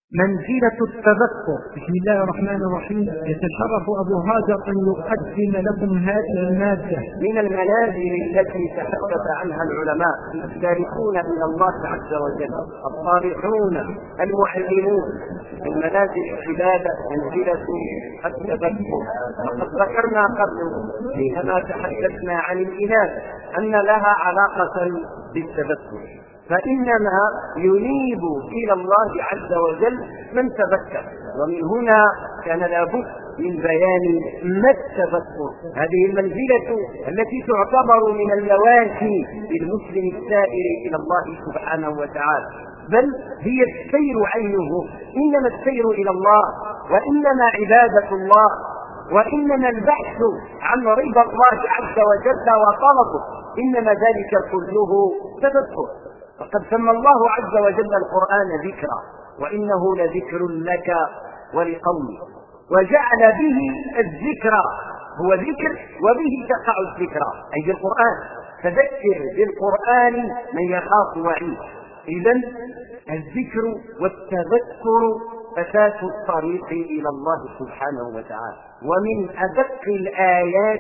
منزلة التذكر. بسم الله الرحمن الرحيم. يتشرف أبو هاجر أن يقدم لكم هذه المادة من المنازل التي تحدث عنها العلماء السالكون إلى الله عز وجل الصالحون المعلمون. من منازل العبادة منزلة التذكر. وقد ذكرنا قبل حينما تحدثنا عن الإله أن لها علاقة بالتذكر، فإنما ينيب إلى الله عز وجل من تذكر، ومن هنا كان لابد من بيان ما التذكر. هذه المنزلة التي تعتبر من اللوازم للمسلم السائر إلى الله سبحانه وتعالى، بل هي السير عينه. إنما السير إلى الله، وإنما عبادة الله، وإنما البحث عن رضا الله عز وجل وطلبه، إنما ذلك كله تذكر. فقد سمى الله عز وجل القرآن ذكرا، وإنه لذكر لك ولقومك، وجعل به الذكر هو ذكر وبه تقع الذكرى أي بالقرآن. فذكر بالقرآن من يخاف وعيد. إذن الذكر والتذكر أساس الطريق إلى الله سبحانه وتعالى. ومن أدق الآيات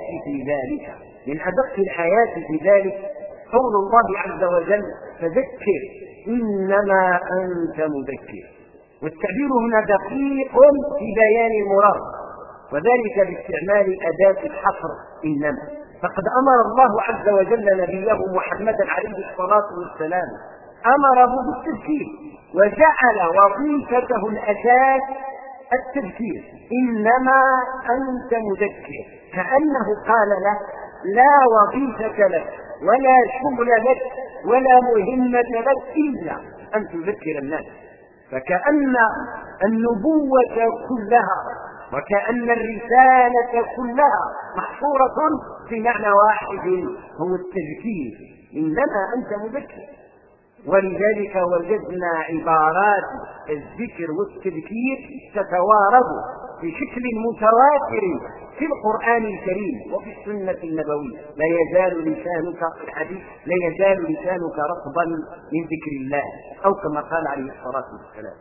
في ذلك قول الله عز وجل: فذكر إنما أنت مذكر. والتعبير هنا دقيق في بيان المراد، وذلك باستعمال أداة الحصر إنما. فقد أمر الله عز وجل نبيه محمدا عليه الصلاة والسلام، أمره بالتذكير، وجعل وظيفته الأساس التذكير. إنما أنت مذكر، كأنه قال له: لا وظيفة لك ولا شغل لك ولا مهمة لك إلا أن تذكر الناس. فكأن النبوة كلها وكأن الرسالة كلها محصورة في معنى واحد هو التذكير. إنما أنت مذكر. ولذلك وجدنا عبارات الذكر والتذكير تتوارد بشكل متواتر في القرآن الكريم وفي السنة النبوية. لا يزال لسانك رطبا من ذكر الله، أو كما قال عليه الصلاة والسلام.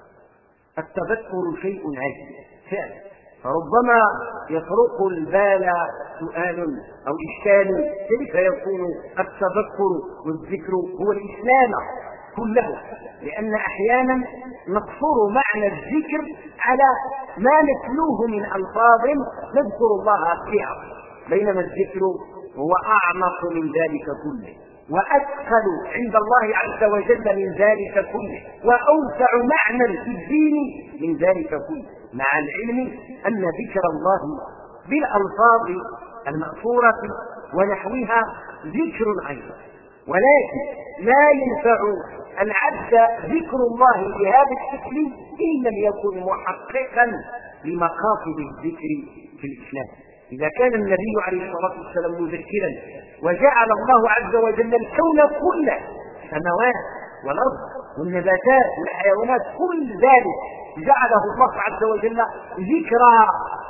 التذكر شيء عجيب فعلا، فربما يطرق البال سؤال أو إشكال: كيف يكون التذكر والذكر هو الإسلام كله؟ لأن أحيانا نقصر معنى الذكر على ما نتلوه من ألفاظ نذكر الله فيها، بينما الذكر هو أعمق من ذلك كله، وأثقل عند الله عز وجل من ذلك كله، وأوسع معنى في الدين من ذلك كله، مع العلم أن ذكر الله بالألفاظ المأثورة ونحوها ذكر أيضا. ولكن لا ينفع العبد ذكر الله بهذا الشكل إن لم يكن محققا لمقاصد الذكر في الإسلام. إذا كان النبي عليه الصلاة والسلام مذكرا، وجعل الله عز وجل الكون كله، السماوات والأرض والنباتات والحيوانات، كل ذلك جعله الله عز وجل ذكرى،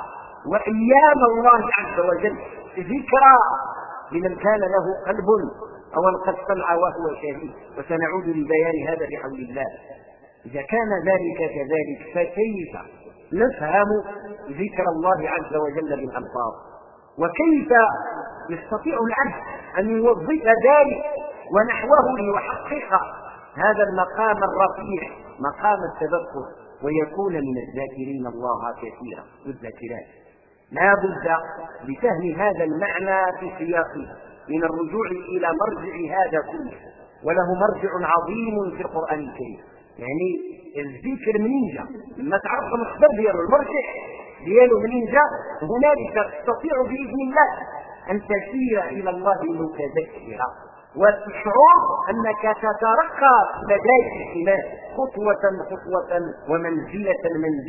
وأيام الله عز وجل ذكرى لمن كان له قلب أو ألقى السمع وهو شهيد. وسنعود لبيان هذا بحول الله. إذا كان ذلك كذلك، فكيف نفهم ذكر الله عز وجل بالألفاظ؟ وكيف يستطيع العبد أن يوظف ذلك ونحوه ليحقق هذا المقام الرفيع، مقام التذكر، ويكون من الذاكرين الله كثيرا والذاكرات؟ لا بد لفهم هذا المعنى في سياقه من الرجوع إلى مرجع هذا كله، وله مرجع عظيم في القرآن الكريم. يعني الذكر منين جاء؟ لما تعرف المصدر دياله، المرجع دياله منين جاء، هنالك تستطيع بإذن الله أن تسير إلى الله متذكرا، وتشعر أنك تترقى لديك الإيمان خطوة ومنزلة،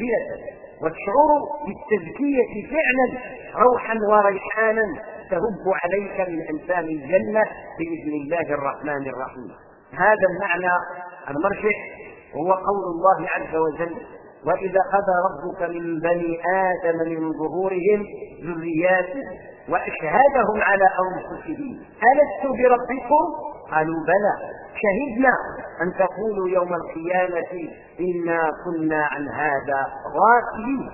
وتشعر بالتزكية فعلا روحا وريحانا تهب عليك من أنسام الجنة بإذن الله الرحمن الرحيم. هذا المعنى المرجع هو قول الله عز وجل: وإذا أخذ ربك من بني آدم من ظهورهم ذرياتهم وأشهدهم على أنفسهم ألست بربكم قالوا بلى شهدنا أن تقولوا يوم القيامة إنا كنا عن هذا غافلين.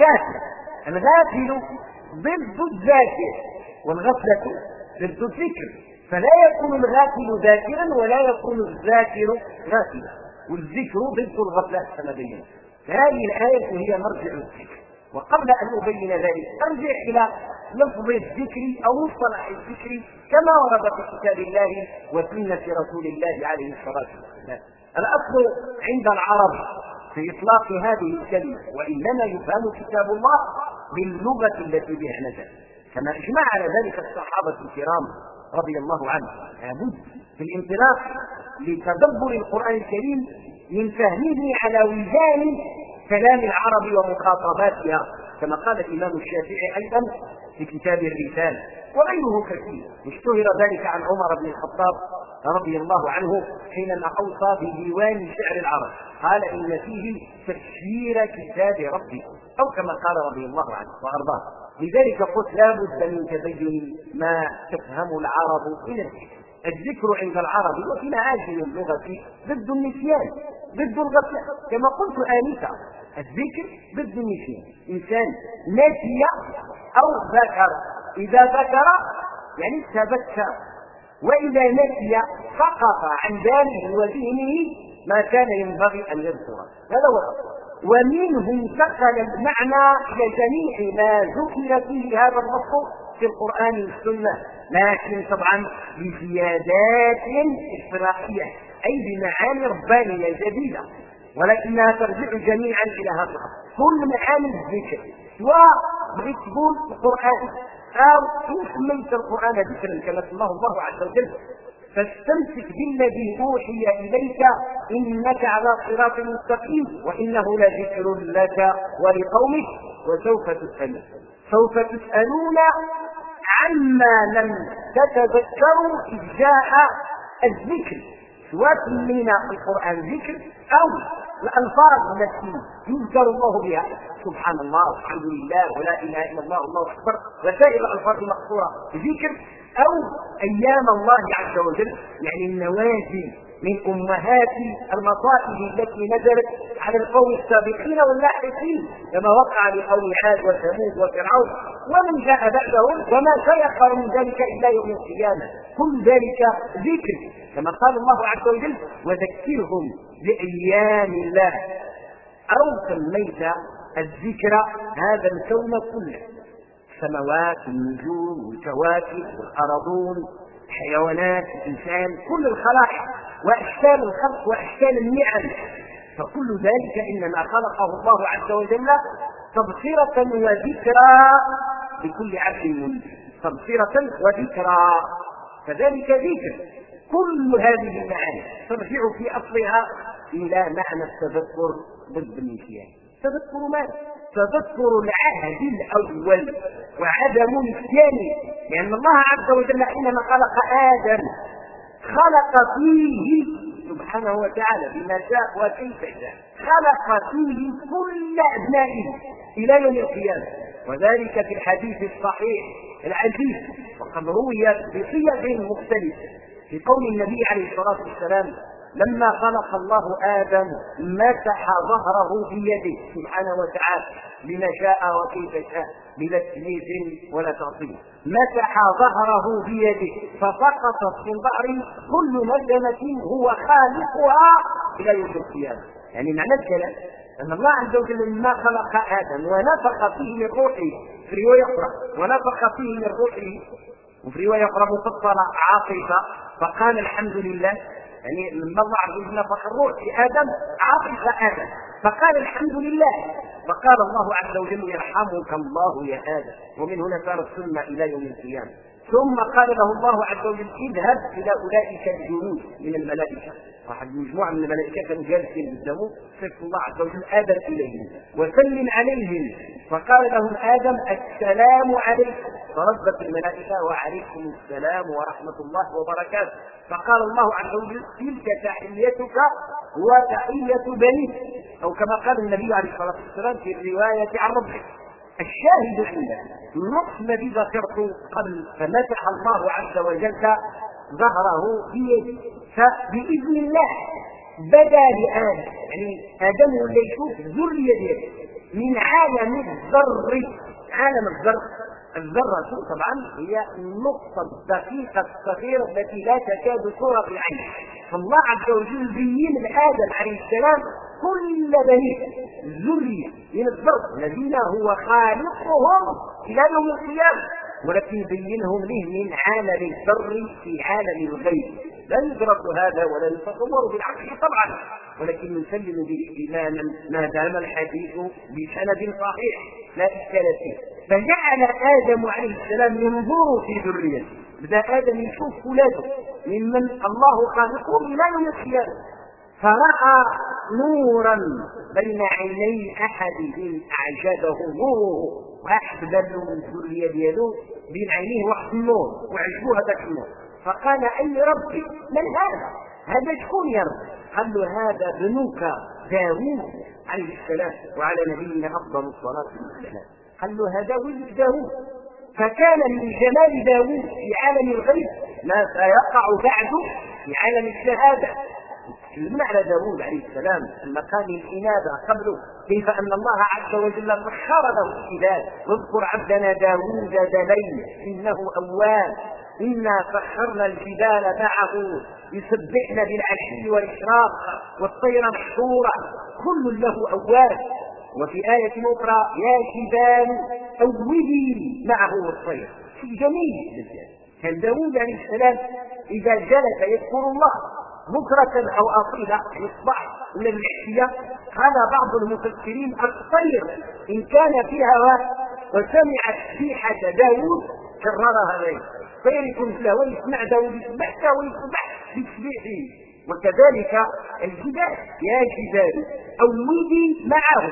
الغافل ضد الذاكر، والغفلة ضد الذكر، فلا يكون الغافل ذاكرا ولا يكون الذاكر غافلا، والذكر ضد الغفلة كما بينا. هذه الآية هي مرجع الذكر. وقبل أن أبين ذلك أرجع إلى لفظ الذكر أو مصطلح الذكر كما ورد في كتاب الله وسنة رسول الله عليه الصلاة والسلام. الأصل عند العرب في إطلاق هذه الكلمة، وإنما يفهم كتاب الله باللغة التي بها نزل، كما أجمع على ذلك الصحابة الكرام رضي الله عنهم. لابد في الانطلاق لتدبر القرآن الكريم من فهمه على وزان كلام العرب ومخاطباتها، كما قال الإمام الشافعي أيضا في كتاب الرسالة، وغيره كثير. اشتهر ذلك عن عمر بن الخطاب رضي الله عنه حينما أوصى بديوان شعر العرب، قال إن فيه تفسير كتاب ربي، أو كما قال رضي الله عنه وأرضاه. لذلك قلت لا بد من تبين ما تفهم العرب إلى الذكر. الذكر عند العرب وفي معاجم اللغة ضد النسيان، ضد الغفلة، كما قلت آنفا الذكر ضد النسيان. إنسان نسي أو ذكر، إذا ذكر يعني تذكر، وإذا نسي سقط عن باله وذهنه ما كان ينبغي أن يذكره. هذا هو الأصل. ومنه انتقل المعنى إلى جميع ما ذكر فيه هذا اللفظ في القرآن والسنة، لكن طبعا بزيادات إصلاحية أي بمعاني ربانية جديدة، ولكنها ترجع جميعا إلى هذا الأصل. كل معاني الذكر سواء بغيت تقول القرآن أو سميت القرآن ذكرا كما سماه الله عز وجل، فاستمسك بالذي أوحي إليك إنك على صراط مستقيم وإنه لذكر لك ولقومك وسوف تسألون. سوف تسألون عما لم تتذكروا إذ جاء الذكر، سواء سمينا القرآن ذكر أو الألفاظ التي يذكر الله بها، سبحان الله والحمد لله ولا إله إلا الله والله أكبر وسائر الألفاظ المقصورة ذكر، أو أيام الله عز وجل، يعني النوازل من أمهات المصائب التي نزلت على القوم السابقين واللاحقين، كما وقع لقوم عاد وثمود وفرعون ومن جاء بعدهم، وما سيخر من ذلك إلى يوم القيامة. كل ذلك ذكر، كما قال الله عز وجل وذكرهم بأيام الله. أو سميت الذكر هذا الكون كله، السماوات والنجوم والكواكب والأرضون، الحيوانات، الإنسان، كل الخلائق وأشكال الخلق وأشكال النعم، فكل ذلك إنما خلقه الله عز وجل تبصرة وذكرى لكل عبد منيب، تبصرة وذكرى، فذلك ذكر. كل هذه المعاني ترجع في أصلها إلى معنى التذكر ضد النسيان. تذكر ماذا؟ تذكر العهد الأول وعدم النسيان، لأن الله عز وجل حينما خلق آدم خلق فيه سبحانه وتعالى بما شاء وكيف شاء، خلق فيه كل أبنائه إلى يوم القيامة، وذلك في الحديث الصحيح العزيز، وقد روي بصيغ مختلفة في قول النبي عليه الصلاة والسلام لما خلق الله آدم مسح ظهره بيده سبحانه وتعالى بما شاء وكيف شاء بلا تكليف ولا تعطيل، مسح ظهره بيده فسقطت في ظهره كل نجمة هو خالقها إلى يوم القيامة. يعني معنى الكلام أن الله عز وجل لما خلق آدم ونفخ فيه من روحه، في رواية أخرى ونفخ فيه من روحه، وفي رواية أخرى مفصلة عاطفة، فقال الحمد لله، يعني لما الله عز وجل نفخ الروح في آدم عاطف آدم فقال الحمد لله، فقال الله عز وجل يرحمك الله يا آدم، ومن هنا صارت السنة إلى يوم القيامة. ثم قال له الله عز وجل اذهب إلى أولئك الجنود من الملائكة، واحد مجموعة من الملائكة كانوا جالسين قدامه، فسر الله عز وجل آدم إليهم وسلم عليهم، فقال لهم آدم السلام عليكم، فردت الملائكة وعليكم السلام ورحمة الله وبركاته، فقال الله عز وجل تلك تحيتك وتحية بنيك، أو كما قال النبي عليه الصلاة والسلام في الرواية عن ربك. الشاهد عندنا النص الذي ذكرته قبل، فمسح الله عز وجل ظهره بيده، فبإذن الله بدا لآدم، يعني آدم ولا يشوف الذرية دياله من عالم الذر. عالم الذرة طبعا هي النقطة الدقيقة الصغيرة التي لا تكاد ترى بالعين. فالله عز وجل بين لآدم عليه السلام كل بنيه الذرية من الذر الذين هو خالقهم إلى يوم القيامة، ولكن بينهم له من عالم الذر في عالم الغيب. لا يدرك هذا ولا يتصور بالعقل طبعا، ولكن نسلم به إيمانا ما دام الحديث بسند صحيح لا إشكال فيه. فجعل آدم عليه السلام ينظر في ذريته، بدأ آدم يشوف ولاده ممن الله خالقهم إلى يوم القيامة، فرأى نورا بين عيني أحدهم أعجبه نوره، واحد بلو من الذرية ديالو بين عينيه واحد النور وعجبوه هذاك النور، فقال أي ربي من هذا شكون يا رب؟ قال له هذا ابنك داوود عليه السلام وعلى نبينا أفضل الصلاة والسلام. قال له هذا ولد داوود. فكان من جمال داوود في عالم الغيب ما سيقع بعد في عالم الشهادة. المعنى داوود عليه السلام المقام الإنابة قبله، كيف أن الله عز وجل سخر له الجبال، واذكر عبدنا داوود ذليل إنه أواب إنا سخرنا الجبال معه يسبحن بالعشي والإشراق والطير محشورة كل له أواب. وفي آية أخرى يا جبال أوبي معه والطير. شيء جميل جدا. كان داوود عليه السلام إذا جلس يذكر الله بكرة أو أصيلا يصبح ولا العشية، قال بعض المفسرين الطير إن كان فيها وسمع تسبيحة داوود كررها عليه، الطير يكون له ويسمع داوود يسبح ويسبح بتسبيحه. وكذلك الجبال يا جبال أوبي معه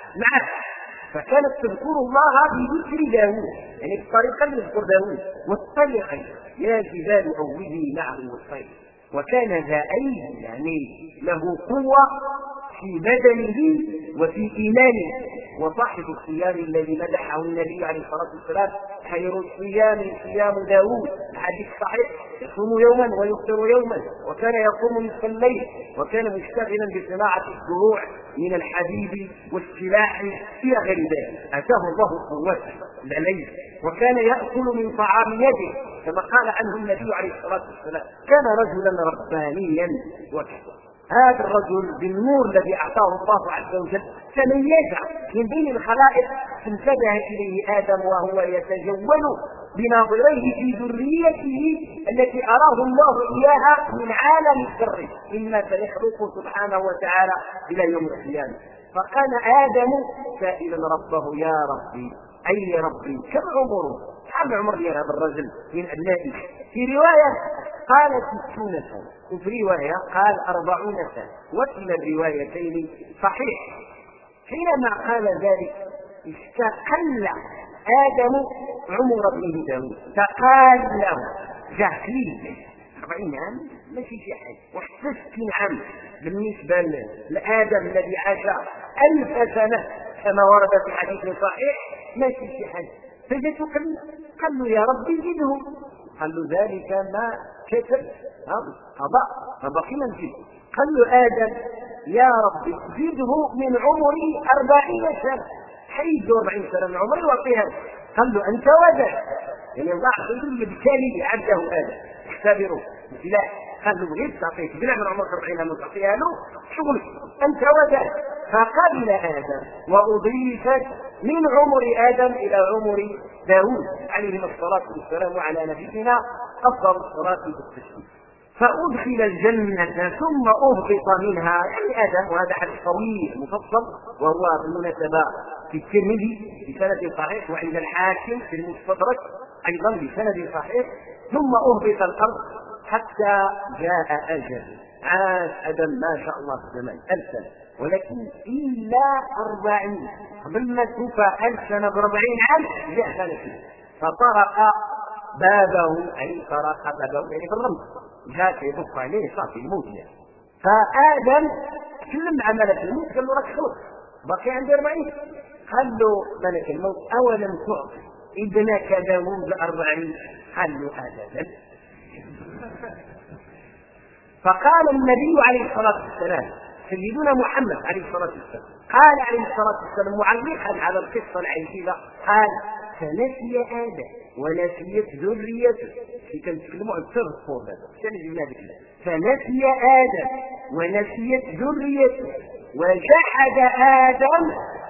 فكانت تذكر الله بذكر داوود، يعني بالطريقة اللي يذكر داوود. والطير يا جبال أوبي معه والطير. وكان ذا أيد يعني له قوة في بدنه وفي إيمانه. وصاحب الصيام الذي مدحه النبي عليه الصلاة والسلام خير الصيام صيام داوود، الحديث صحيح، يصوم يوما ويفطر يوما، وكان يقوم نصف الليل، وكان مشتغلا بصناعة الزروع من الحديد والسلاح إلى غير ذلك. أتاه الله قوته الليل، وكان يأكل من طعام يده كما قال عنه النبي عليه الصلاة والسلام كان رجلا ربانيا وكذا. هذا الرجل بالنور الذي أعطاه الله عز وجل تميز من بين الخلائق، انتبه إليه آدم وهو يتجول بناظريه في ذريته التي أراه الله إياها من عالم الذر مما سيخلقه سبحانه وتعالى إلى يوم القيامة. فكان آدم سائلا ربه يا ربي أي ربي كم عمره؟ كم عمر هذا الرجل من أبنائه؟ في رواية قال 60 سنة، وفي رواية قال 40 سنة، وكلا الروايتين صحيح. حينما قال ذلك استقل آدم عمر ابنه داود، تقال له جاهلين 40 عام ماشي شي حاجة، واحد 60 عام بالنسبة لآدم الذي عاش 1000 سنة كما ورد في حديث صحيح ماشي شي حاجة. فجأة قال له يا ربي زده، قال له ذلك ما كتب قضاء فبقي منزل. قال له آدم يا ربي زده من عمري 40 سنة، حيد 40 سنة من عمري وأعطيها. قال له أنت وجد، يعني الله يقول بالتالي عبده آدم اختبره بسلاح. قال له بغيت تعطيك بلا من عمرك 40 عام تعطيها له شغلك أنت وجد. فقبل آدم وأضيفت من عمر آدم إلى عمر داود عليه الصلاة والسلام وعلى نبينا أفضل الصلاة والتسليم. فأدخل الجنة ثم أهبط منها، يعني آدم، وهذا حديث طويل مفصل وهو بالمناسبة في الترمذي بسند صحيح وعند الحاكم في المستدرك أيضا بسند صحيح. ثم أهبط الأرض حتى جاء أجل، عاش آدم ما شاء الله في الزمان 1000 سنة، ولكن إلا 40 قبل ما توفى 1000 سنة ب40 عام جاء فلكي فطرق بابه، أي طرق بابه يعني في الرمز، جاء يدق عليه صافي يموت يعني. فآدم كلم مع ملك الموت قال له راك خلص باقي عندي 40. قال له ملك الموت أولم تعطي ابنك داوود 40؟ قال له أبدا فقال النبي عليه الصلاة والسلام سيدنا محمد عليه الصلاة والسلام قال عليه الصلاة والسلام معلقا على القصة العجيبة قال فنسي آدم ونسيت ذريته. في كنتكلموا عن التذكر هذا كان جبنا ذلك فنسي آدم ونسيت ذريته وجحد آدم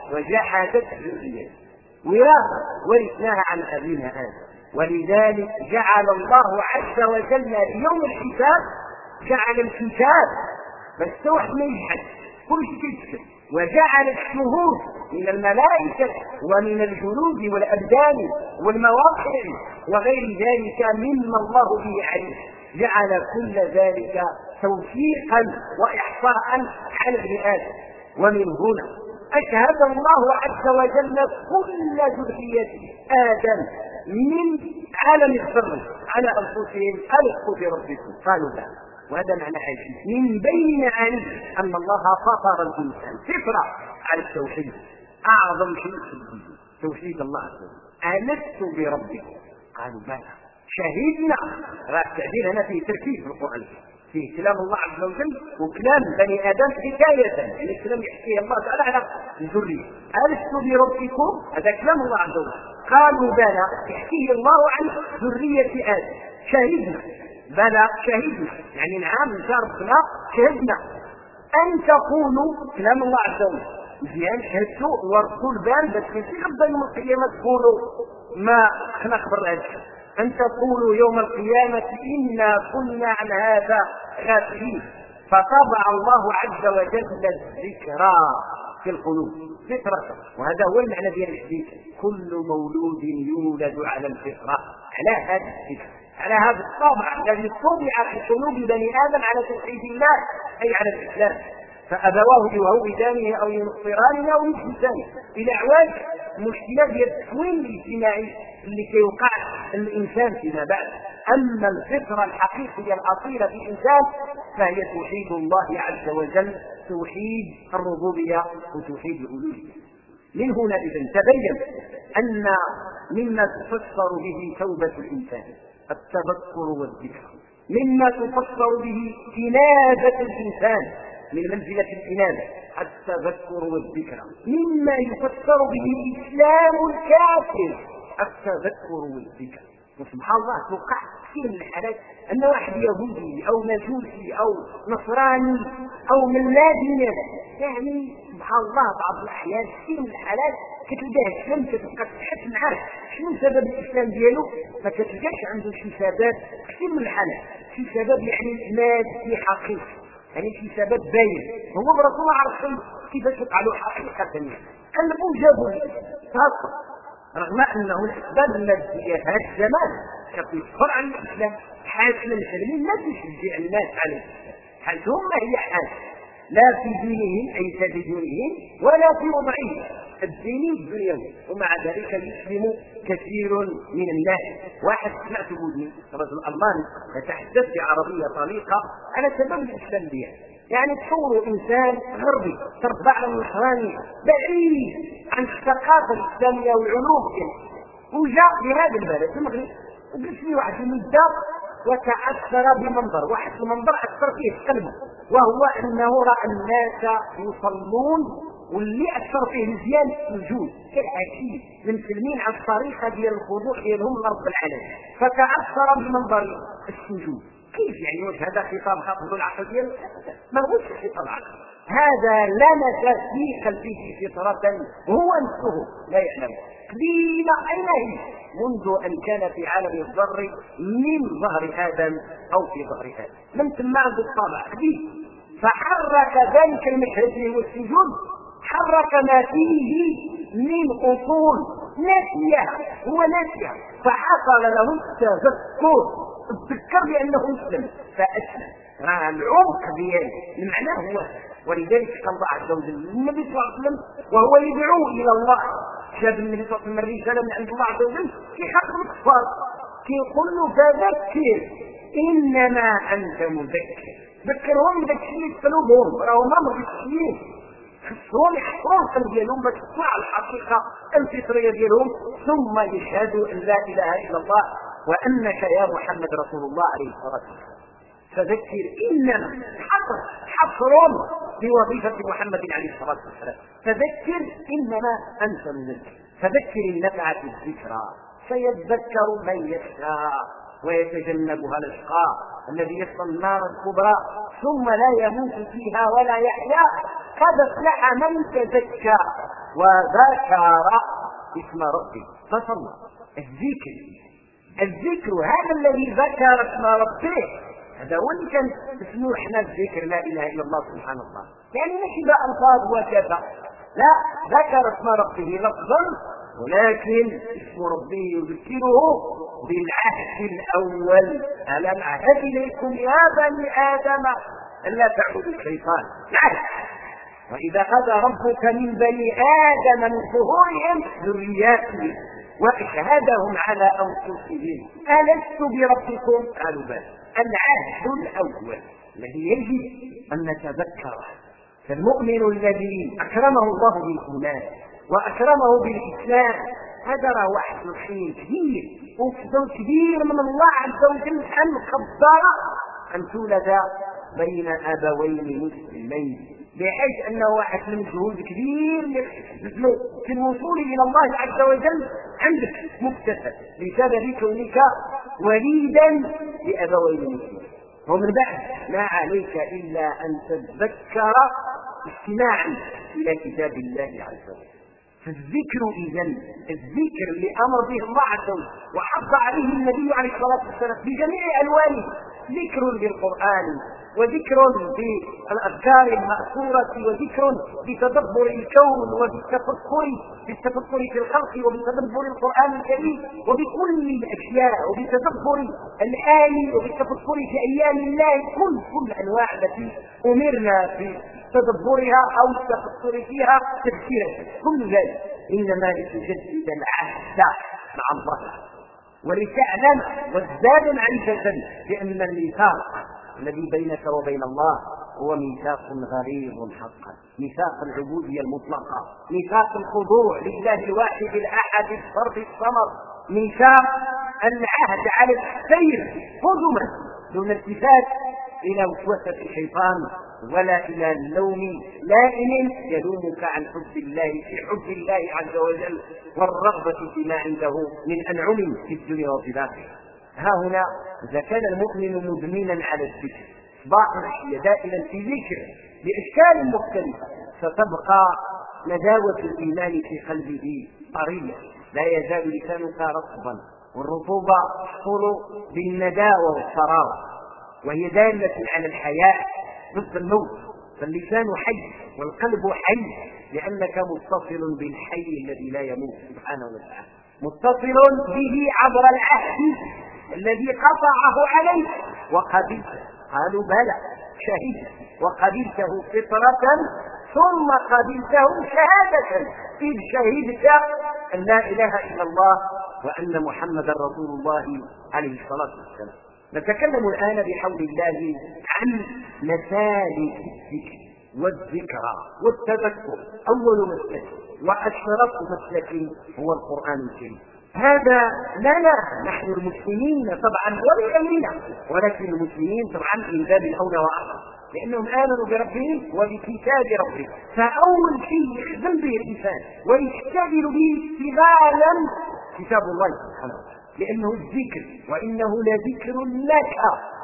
وجحدت ذريته وراثة ورثناها عن أبينا آدم. ولذلك جعل الله عز وجل يوم الحساب جعل الكتاب بس واحد ما يجحد كل شيء كيتكتب وجعل الشهود من الملائكة ومن الجلود والأبدان والمواقع وغير ذلك مما الله به عليه جعل كل ذلك توثيقا وإحصاء على ابن آدم. ومن هنا أشهد الله عز وجل كل ذرية آدم من عالم الذر على أنفسهم ألقوا بربكم قالوا لا. وهذا معنى عجيب من بين علم أن الله فطر الإنسان فطرة على التوحيد أعظم شيء في الدين توحيد الله عز وجل. ألست بربكم قالوا بلى شهدنا. التعبير هنا فيه تركيز في القرآن فيه كلام الله عز وجل وكلام بني آدم حكاية يعني كلام يحكيه الله تعالى على الذرية. ألست بربكم هذا كلام الله عز وجل قالوا بلى يحكيه الله عن ذرية آدم شهدنا بلى شهدنا يعني نعم شرفنا شهدنا أن تقولوا كلام الله عز وجل مزيان شهدتوا ورسول بان بس في غدا يوم القيامة تقولوا ما احنا خبر هذا أن تقولوا يوم القيامة إنا كنا عن هذا غافلين. فطبع الله عز وجل الذكرى في القلوب فطرة. وهذا هو المعنى ديال الحديث كل مولود يولد على الفطرة على هذا الفكر على هذا الطبع الذي طبع في قلوب بني آدم على توحيد الله أي على الإسلام. فأبواه يهودانه أو ينصرانه أو يمجسانه إلى أعواج مشكلة ديال التكوين الاجتماعي اللي كيوقع الإنسان فيما بعد. أما الفطرة الحقيقية الأصيلة في الإنسان فهي توحيد الله عز وجل توحيد الربوبية وتوحيد الألوهية. من هنا إذن تبين أن مما تفسر به توبة الإنسان التذكر والذكر مما تفسر به إنابة الإنسان من منزلة الإنابة التذكر والذكر مما يفسر به إسلام الكافر التذكر والذكر. وسبحان الله توقع كثير من الحالات أن واحد يهودي أو مجوسي أو نصراني أو من لا دين يعني سبحان الله بعض الأحيان كثير من الحالات كتلقاه اسلام كتبقى تبحث معاه شنو سبب الاسلام ديالو ما كتلقاش عنده شي سبب كثير من الحالات شي سبب يعني مادي حقيقي يعني شي سبب باين هو برسول الله عرف كيفاش يفعلوا حقيقة قلبوا جابوا خاصة رغم أنه الأسباب المادية هذا الزمان كتفر عن الإسلام حاكم المسلمين ما تشجع الناس عليه حالتهم ما هي حال لا في دينهم أي في دينهم ولا في وضعهم الديني الدنيوي ومع ذلك يسلم كثير من الناس. واحد سمعت بودني رجل ألماني يتحدث بعربية طليقة على سبب الإسلام ديالو يعني تصوروا إنسان غربي تربع على النصرانية بعيد عن الثقافة الإسلامية والعلوم وجاء لهذا البلد في المغرب وقلت لي واحد المدة وتأثر بمنظر واحد المنظر أثر فيه قلبه وهو أنه رأى الناس يصلون واللي أثر فيه مزيان السجود كالعشي المسلمين على الطريقة ديال الخضوع ديالهم لرب العالمين فتأثر بمنظر السجود. كيف يعني وش هذا خطاب خاطب العقل ديال ما هوش خطاب عقل هذا لمس في قلبه فطرة هو نفسه لا يعلم قبيل أين هي منذ أن كان في عالم الذر من ظهر آدم أو في ظهر آدم من ثم عنده الطابع قبيل فحرك ذلك المشهد والسجود حرك ما فيه من أصول ناسية هو ناسية فحصل له التذكر تذكر بأنه مسلم فأسلم راه العمق ديال المعنى هو. ولذلك قال الله عز وجل النبي صلى الله عليه وسلم وهو يدعو إلى الله شاب النبي صلى الله عليه وسلم رسالة من عند الله عز وجل في حق الكفار كيقول له فذكر إنما أنت مذكر ذكرهم بشيء قلوبهم راهم ما مغشيين خصهم يحصرون قلب ديالهم باش تطلع الحقيقة الفطرية ديالهم ثم يشهدوا أن لا إله إلا الله وأنك يا محمد رسول الله عليه الصلاة والسلام. فذكر إنما حصر بوظيفة محمد عليه الصلاة والسلام. فذكر إنما أنت مذكر، فذكر النفعة الذكرى، سيذكر من يخشى ويتجنبها الأشقى الذي يصلى النار الكبرى ثم لا يموت فيها ولا يحيا. قد أفلح من تزكى وذكر اسم ربه فصلى. الذكر هذا الذي ذكر اسم ربه، هذا هو اللي كان اسمه احنا الذكر، لا اله الا الله سبحان الله، يعني مش بألفاظ وكذا، لا، ذكر اسم ربه لفظا، ولكن اسم ربه يذكره بالعهد الاول: ألم أعهد إليكم يا بني آدم ألا تعبدوا الشيطان. العهد: وإذا أخذ ربك من بني آدم من ظهورهم ذرياتهم وأشهدهم على أنفسهم ألست بربكم؟ قالوا بلى. العهد الأول الذي يجب أن نتذكره. فالمؤمن الذي أكرمه الله بالإيمان وأكرمه بالإسلام هذا راه واحد الخير كبير وفضل كبير من الله عز وجل أن قدر أن تولد بين أبوين مسلمين، بحيث أنه واحد من جهود كبير في الوصول إلى الله عز وجل عندك مكتسب بسبب كونك وليدا لأبوين مسلمين. ومن بعد ما عليك إلا أن تتذكر استماعا إلى كتاب الله عز وجل. فالذكر إذن الذكر اللي أمر به الله عز وجل وحض عليه النبي عليه الصلاة والسلام بجميع ألوانه، ذكر بالقرآن وذكر بالأذكار المأثورة وذكر بتدبر الكون وبالتفكر في الخلق وبتدبر القرآن الكريم وبكل الأشياء وبتدبر الآن وبالتفكر في أيام الله، كل أنواع التي أمرنا في تدبرها أو التفكر فيها تفسيرا، كل ذلك إنما لتجدد العهد مع الله ولتعلم وازداد معرفة بأن الميثاق الذي بينك وبين الله هو ميثاق غليظ حقا، ميثاق العبودية المطلقة، ميثاق الخضوع لله الواحد الأحد الفرد الصمد، ميثاق العهد على السير قدما دون التفات إلى وسوسة الشيطان ولا إلى اللوم لائم يلومك عن حب الله في حب الله عز وجل والرغبة فيما عنده من أنعم في الدنيا وفي الآخرة. ها هنا إذا كان المؤمن مدمنا على الذكر باقي دائما في ذكر بأشكال مختلفة ستبقى نداوة الإيمان في قلبه طرية، لا يزال لسانك رطبا، والرطوبة تحصل بالنداوة والصراوة وهي دالة على الحياة ضد الموت. فاللسان حي والقلب حي لأنك متصل بالحي الذي لا يموت سبحانه وتعالى، متصل به عبر العهد الذي قطعه عليه وقبلته. قالوا بلى شهيد وقبلته فطرة ثم قبلته شهادة، إذ شهدت أن لا إله إلا الله وأن محمدا رسول الله عليه الصلاة والسلام. نتكلم الآن بحول الله عن مسالك الذكر والذكرى والتذكر. أول مسلك وأشرف مسلك هو القرآن الكريم. هذا لنا نحن المسلمين طبعا ولغيرنا، ولكن المسلمين طبعا من باب الأولى وأحرى لأنهم آمنوا بربهم وبكتاب ربهم. فأول شيء يخدم به الإنسان ويشتغل به اشتغالا كتاب الله سبحانه وتعالى، لأنه الذكر وإنه لذكر لك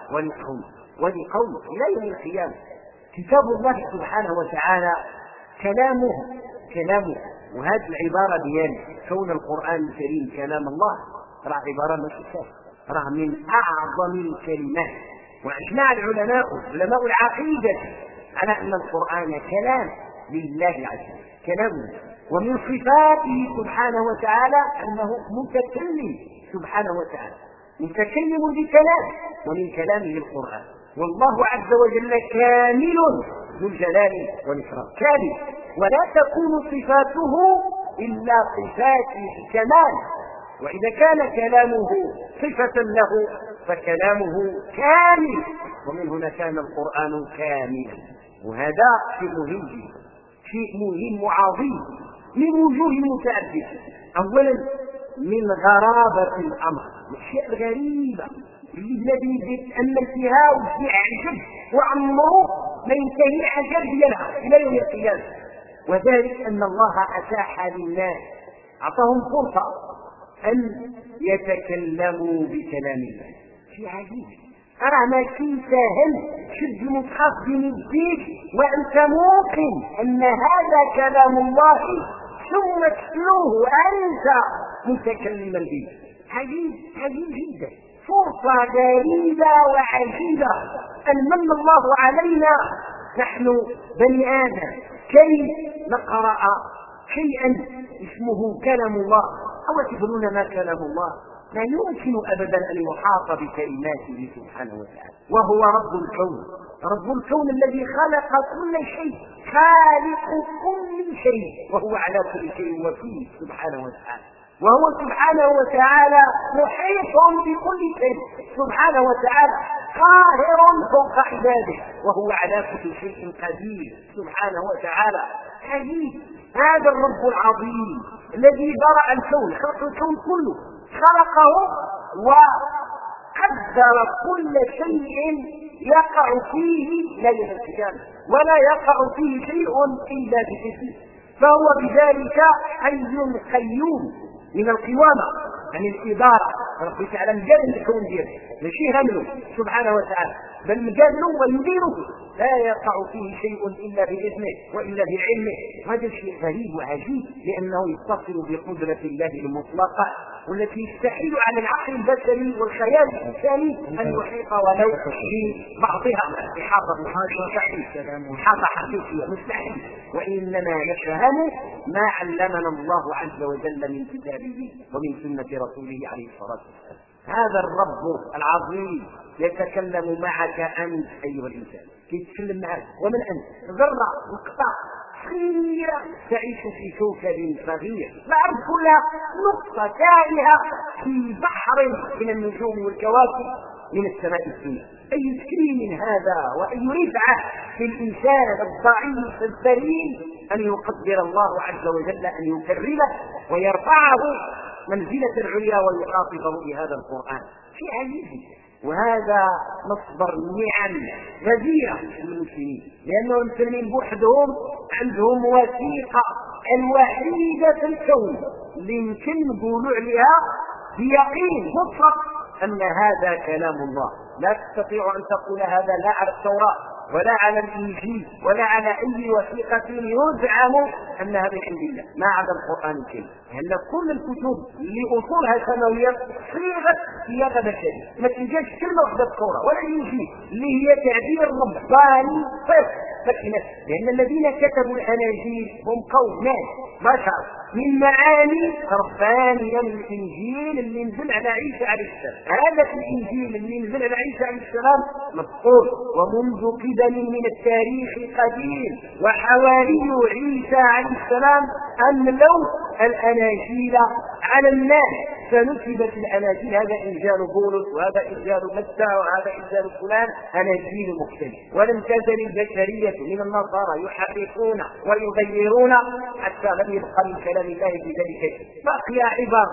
ولقومك إلى يوم القيامة. كتاب الله سبحانه وتعالى كلامه وهذه العبارة ديال كون القرآن الكريم كلام الله راه عبارة ماشي سهلة، راه من أعظم الكلمات. وأجمع علماء العقيدة على أن القرآن كلام لله عز وجل، كلامه. ومن صفاته سبحانه وتعالى أنه متكلم سبحانه وتعالى، متكلم بكلام، ومن كلامه القرآن. والله عز وجل كامل ذو الجلال والإكرام، كامل، ولا تكون صفاته إلا صفات الكمال. وإذا كان كلامه صفة له فكلامه كامل، ومن هنا كان القرآن كاملا. وهذا شيء مهم، شيء مهم وعظيم من وجوه متعددة. أولا من غرابة الأمر، الأشياء الغريبة الذي يتامل فيها ويجي عجب وعمره ما ينتهي عجب ديالها الى يوم القيامه. وذلك ان الله اتاح للناس، اعطاهم فرصه ان يتكلموا بكلام الله. شيء عجيب، راه ماشي سهل شد المصحف بين يديك وانت موقن ان هذا كلام الله ثم تتلوه انت متكلما به. عجيب عجيب جدا، فرصه جليله وعجيبه ان من الله علينا نحن بني ادم كي نقرا شيئا اسمه كلام الله. او تدرون ما كلام الله؟ لا يمكن ابدا ان يحاط بكلماته سبحانه وتعالى، وهو رب الكون، رب الكون الذي خلق كل شيء، خالق كل شيء، وهو على كل شيء وكيل سبحانه وتعالى. وهو سبحانه وتعالى محيط بكل شيء سبحانه وتعالى، قاهر فوق عباده، وهو على كل شيء قدير سبحانه وتعالى. عجيب، هذا الرب العظيم الذي برأ الكون، خلق الكون كله، خلقه وقدر كل شيء يقع فيه لا يوم القيامة، ولا يقع فيه شيء إلا بإذنه، فهو بذلك حي قيوم من القوامة، يعني الإدارة. ربي تعالى مجال الكون دياله ماشي همله سبحانه وتعالى، بل مجاله ويديره، لا يقع فيه شيء إلا بإذنه وإلا بعلمه. هذا الشيء غريب وعجيب، لأنه يتصل بقدرة الله المطلقة والتي يستحيل على العقل البشري والخيال الإنساني أن يحيط ولو ببعضها إحاطة حقيقية، مستحيل. وإنما نفهم ما علمنا الله عز وجل من كتابه ومن سنة رسوله عليه الصلاة والسلام. هذا الرب العظيم يتكلم معك أنت أيها الإنسان، يتكلم معك. ومن أنت؟ ذرة نقطة صغيرة تعيش في كوكب صغير، الأرض كلها نقطة تائهة في بحر من النجوم والكواكب من السماء الدنيا. أي تكريم هذا وأي رفعة في الإنسان الضعيف الذليل أن يقدر الله عز وجل أن يكرمه ويرفعه منزلة العليا ويخاطبه بهذا القرآن. شيء عجيب، وهذا مصدر نعم غزيرة للمسلمين، لأن المسلمين بوحدهم عندهم وثيقة الوحيدة في الكون اللي يمكن نقولوا عليها بيقين مطلق أن هذا كلام الله. لا تستطيع أن تقول هذا لا على التوراة ولا على الإنجيل ولا على أي وثيقة يزعم أنها من عند الله ما عدا القرآن الكريم، لأن كل الكتب اللي أصولها سماوية صيغت صياغة بشرية، ما تلقاش كلمة واحدة التوراة ولا الإنجيل اللي هي تعبير رباني فكنت، لأن الذين كتبوا الأناجيل هم قوم ناس بشر من معاني ربانية من الإنجيل اللي نزل على عيسى عليه السلام. هذا الإنجيل اللي نزل على عيسى عليه السلام مذكور ومنذ قدم من التاريخ قديم، وحواري عيسى عليه السلام أملوا الأناجيل على الناس، فنسبت الأناجيل، هذا إنجيل بولس وهذا إنجيل متى وهذا إنجيل فلان، أناجيل مختلفة. ولم تزل البشرية من النصارى يحرفون ويغيرون حتى لم يبقى من كلام الله في ذلك شيء، بقي عبر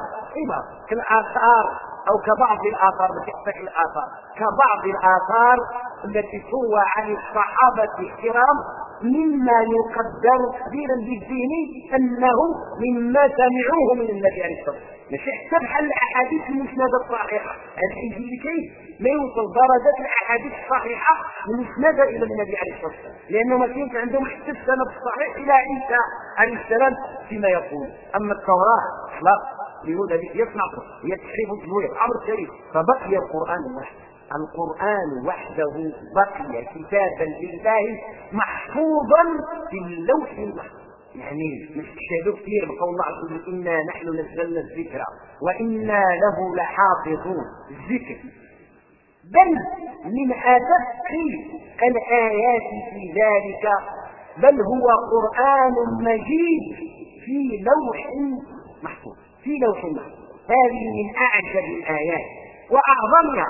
كالآثار أو كبعض الآثار، بتحتك الآثار كبعض الآثار التي تروى عن الصحابة الكرام مما يقدر تقديرا بالدين أنه مما سمعوه من النبي عليه الصلاة والسلام، مش حسب حل الأحاديث المسندة الصحيحة. الإنجيل كيف ما يوصل درجة الأحاديث الصحيحة المسندة إلى النبي عليه الصلاة والسلام، لأنه ما كانش عندهم حتى السند الصحيح إلى عيسى عليه السلام فيما يقول. أما التوراة إخلاق اليهود هذه يصنعوا هي تحريف وتزوير أمر شريف، فبقي القرآن وحده. القرآن وحده بقي كتابا لله محفوظا في اللوح المحفوظ. يعني مش تشاهدوا كثير بقول الله عز وجل إنا نحن نزلنا الذكر وإنا له لحافظون. الذكر بل من أدق الآيات في ذلك، بل هو قرآن مجيد في لوح محفوظ، في لوح محفوظ. هذه من أعجب الآيات وأعظمها.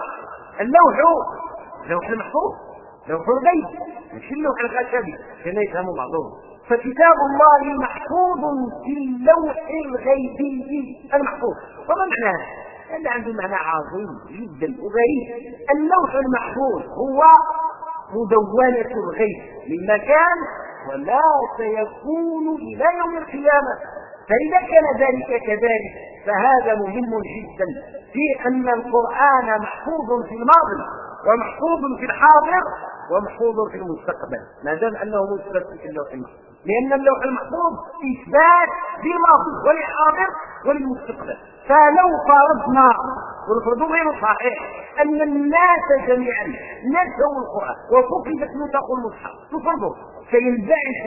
اللوح المحفوظ لوح الغيب مش اللوح الخشبي كما يفهم بعضهم. فكتاب الله محفوظ في اللوح الغيبي المحفوظ. وما معناه؟ هذا عنده معنى عظيم جدا وغريب. اللوح المحفوظ هو مدونة الغيب من مكان ولا سيكون إلى يوم القيامة. فإذا كان ذلك كذلك فهذا مهم جدا في أن القرآن محفوظ في الماضي ومحفوظ في الحاضر ومحفوظ في المستقبل ما دام أنه مثبت في اللوح المحفوظ، لأن اللوح المحفوظ إثبات للماضي وللحاضر وللمستقبل. فلو فرضنا والفرض غير صحيح أن الناس جميعا نسوا القرآن وفقدت نسخ المصحف تفرضه سينبعث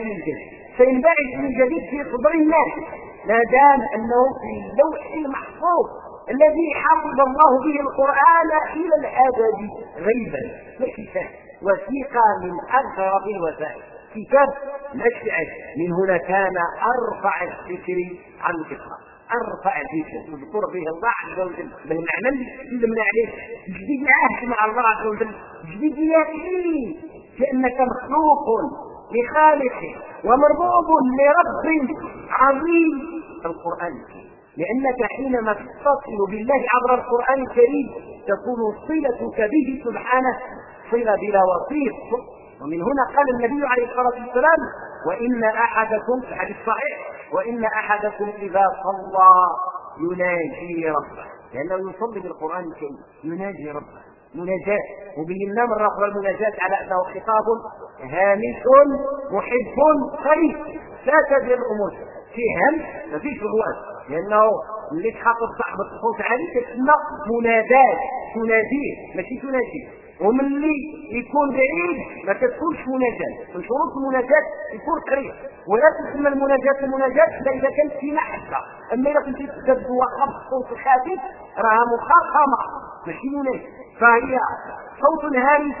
من جديد في صدر الناس ما دام أنه في اللوح المحفوظ الذي حفظ الله به القرآن إلى الأبد غيبا وحساب وثيقة من أغرب الوسائل كتاب الأشعث. من هنا كان أرفع الذكر عن الإقرار، أرفع الذكر يذكر به الله عز وجل بالمعنى اللي سلمنا عليه جديد العهد مع الله عز وجل، جديد يقين كأنك مخلوق لخالق ومربوب لرب عظيم القرآن الكريم. لأنك حينما تتصل بالله عبر القرآن الكريم تكون صلتك به سبحانه صلة بلا وسيط. ومن هنا قال النبي عليه الصلاة والسلام وإن أحدكم في حديث صحيح وإن أحدكم إذا صلى يناجي ربه، لأنه يصلي بالقرآن الكريم يناجي ربه مناجاة. وبينا مرة أخرى المناجاة على أنه خطاب هامس محب قريب. لا تدري الأمور في هم ما فيش الوقت، لأنه اللي تحافظ صاحب الصوت عليه تسمى منادات تناديه ماشي تناجي. ومن اللي يكون بعيد ما تكونش مناجاة. من شروط المناجاة يكون قريب، ولا تسمى المناجاة إذا كانت في محبة. أما إذا كنت تكذب وخفض صوت خافت راها مخاصمة ماشي مناجاة، فهي صوت هامس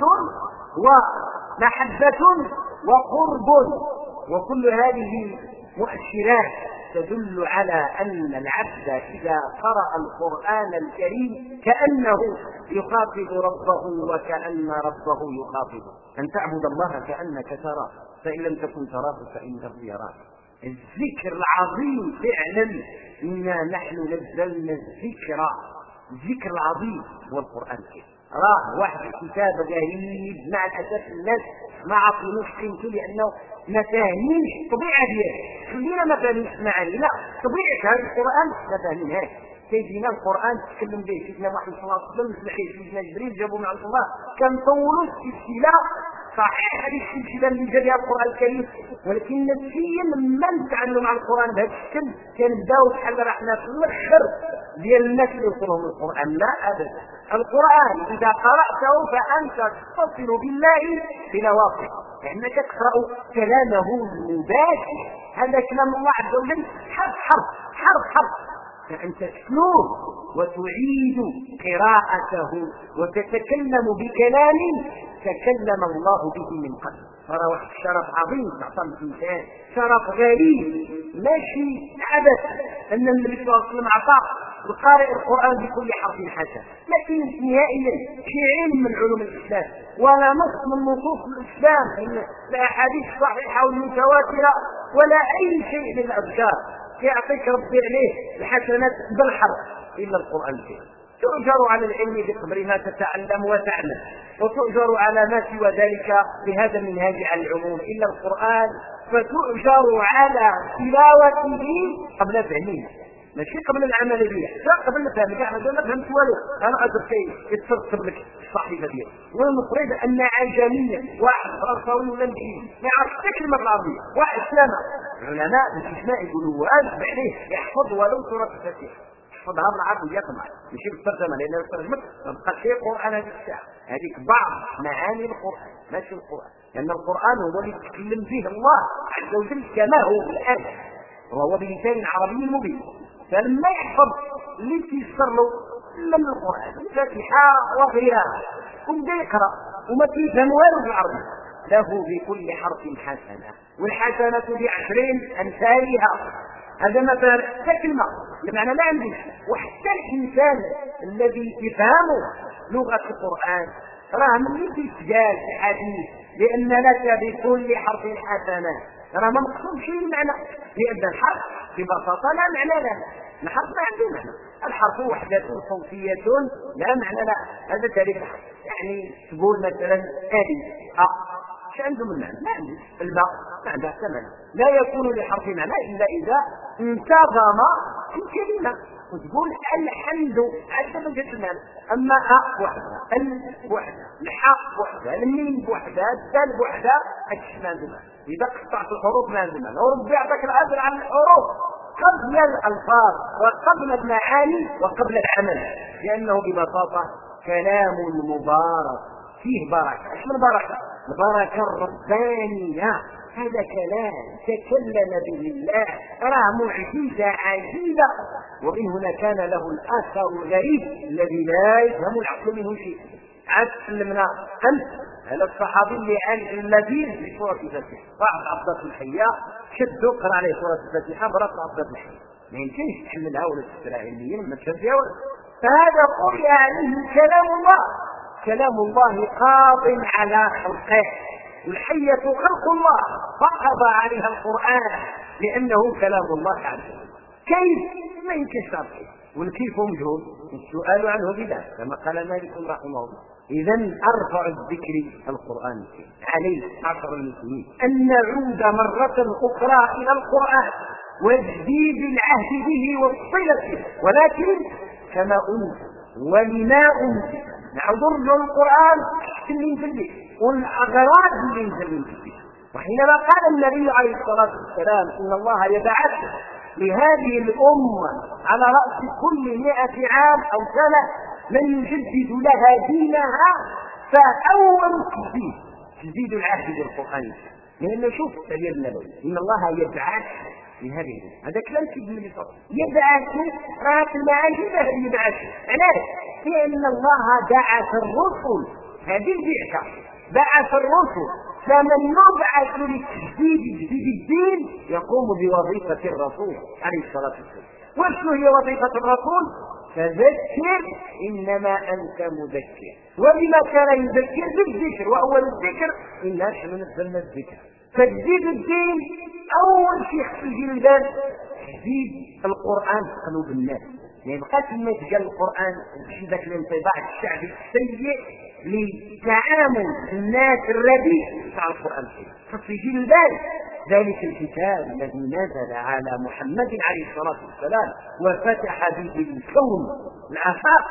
ومحبة وقرب. وكل هذه مؤشرات تدل على أن العبد إذا قرأ القرآن الكريم كأنه يخاطب ربه وكأن ربه يخاطبه. أن تعبد الله كأنك تراه فإن لم تكن تراه فإنه يراك. الذكر العظيم فعلا إنا نحن نزلنا الذكر العظيم هو القرآن الكريم. راه واحد الكتاب غريب مع الأسف الناس ما عطينوش قيمته لأنه ما فاهمينش الطبيعة ديالو. خلينا ما فاهمينش معاني، لا طبيعة هذا القرآن ما فاهمينهاش. كيجينا القرآن تكلم به سيدنا محمد صلى الله عليه وسلم مثل سيدنا جبريل جابوا من عند الله كان طولوا السلسلة صحيح هذه السلسلة اللي جا بها القرآن الكريم، ولكن نفسيا من تعلموا مع القرآن بهذا الشكل كنبداو بحال رحنا في الآخر ديال الناس اللي يوصلهم القرآن. لا أبدا، القرآن إذا قرأته فأنت تتصل بالله بلا واقع، لأنك تقرأ كلامه المباشر. هذا كلام الله عز وجل حرف حرف حرف حرف، فأنت تتلوه وتعيد قراءته وتتكلم بكلام تكلم الله به من قبل. ترى واحد الشرف عظيم تعطى الإنسان، شرف غريب ماشي عبث أن النبي صلى الله عليه وسلم أعطى القارئ القرآن بكل حرف حسن. ما كاينش نهائيا في علم من علوم الإسلام ولا نص من نصوص الإسلام إن الأحاديث الصحيحة والمتواترة ولا أي شيء من الأذكار يعطيك ربي عليه الحسنات بالحرف إلا القرآن الكريم. تؤجر على العلم بقدر ما تتعلم وتعلم، وتؤجر على ما سوى ذلك بهذا المنهاج على العموم إلا القرآن، فتؤجر على تلاوته قبل فهمه ماشي قبل العمل به، لا قبل الفهم. كاع ما فهمت والو انا ادرك شيء يتفسر لك الصحيفه ديالي. ونفرض ان عجميا واحد فرنساوي ولا انجليزي ما يعرفش الكلمه العربيه، واحد سامع علماء الاستثناء يقولوا واجب عليه يحفظ ولو سوره الفاتحه، يحفظها بالعربيه طبعا ماشي بالترجمه، لان الترجمه ما بقاش فيه قران هذيك الساعه، هذيك بعض معاني القران ماشي القران، لان القران هو اللي يتكلم به الله عز وجل كما هو الان وهو بلسان عربي مبين. فلما يحفظ اللي تيسر له من القرآن الفاتحة وغيرها وبدا يقرأ وما تيفهم والو بالعربي له بكل حرف حسنة، والحسنة ب10 أمثالها. هذا مثلا كلمة بمعنى لا عندي. وحتى الإنسان الذي يفهم لغة القرآن راه من يتجال في الحديث لأن لك بكل حرف حسنة، راه ما مقصود شيء المعنى، لأن الحرف ببساطة لا معنى له، الحرف ما عنده معنى. الحرف وحدة صوتية لا معنى لها، هذا تعريف الحرف. يعني تقول مثلا ايش عنده من معنى؟ ما عنده. الباء ما عندها ثمن، لا يكون لحرف معنى الا اذا انتظم في كلمه. وتقول الحمد عندها من جهه المعنى. اما وحدها، وحدها، الحاء وحدها، الميم وحدها، الدال وحدها، هادشي ما عنده معنى. اذا قطعت الحروف ما عنده معنى. وربي يعطيك العدل عن الحروف قبل الألفاظ وقبل المعاني وقبل العمل، لأنه ببساطة كلام مبارك فيه بركة. ايش من بركة؟ البركة الربانية. هذا كلام تكلم به الله، راه معجزة عجيبة، ومن هنا كان له الأثر الغريب الذي لا يفهم العقل منه شيء. عاد علمنا أنت هذا الصحابي اللي عالج اللذيذ في سورة الفاتحة، واحد عبد الحية شدوا قرأ عليه سورة الفاتحة برات عبد الحية، ما يمكنش تحملها ولا تفسرها علميا ما تفهمها ولا. فهذا قرئ عليه كلام الله، كلام الله قاض على خلقه، والحية خلق الله فقضى عليها القرآن لأنه كلام الله عز وجل. كيف؟ ما يمكنش تعرفه، والكيف مجهول، السؤال عنه بدعة كما قال مالك رحمه الله. إذا أرفع الذكر القرآن عليه عشر المسلمين أن نعود مرة أخرى إلى القرآن وتجديد العهد به والصلة به، ولكن كما أنزل ولما أنزل نعود للقرآن اللي ينزل به والأغراض اللي ينزل به. وحينما قال النبي عليه الصلاة والسلام إن الله يبعث لهذه الأمة على رأس كل 100 عام أو سنة من يجدد لها دينها، فأول تجديد العهد بالقرآن. لأن شوف دليل النبوي إن الله يبعث لهذه هذا كلام كبير يبعث رات المعاني يبعث. علاش؟ لأن الله بعث الرسل، هذه البعثة بعث الرسل، فمن يبعث لتجديد الدين يقوم بوظيفة الرسول عليه الصلاة والسلام. وشنو هي وظيفة الرسول؟ فذكر إنما أنت مذكر. وبما كان يذكر بالذكر، وأول الذكر إنا نحن نزلنا الذكر. تجديد الدين أول شيء يجي للبال تجديد القرآن في قلوب الناس. يعني بقات لما تجا القرآن وتشي ذاك الانطباع الشعبي السيء لتعامل الناس الرديء مع القرآن. فيجي للبال ذلك الكتاب الذي نزل على محمد عليه الصلاة والسلام وفتح به الكون الآفاق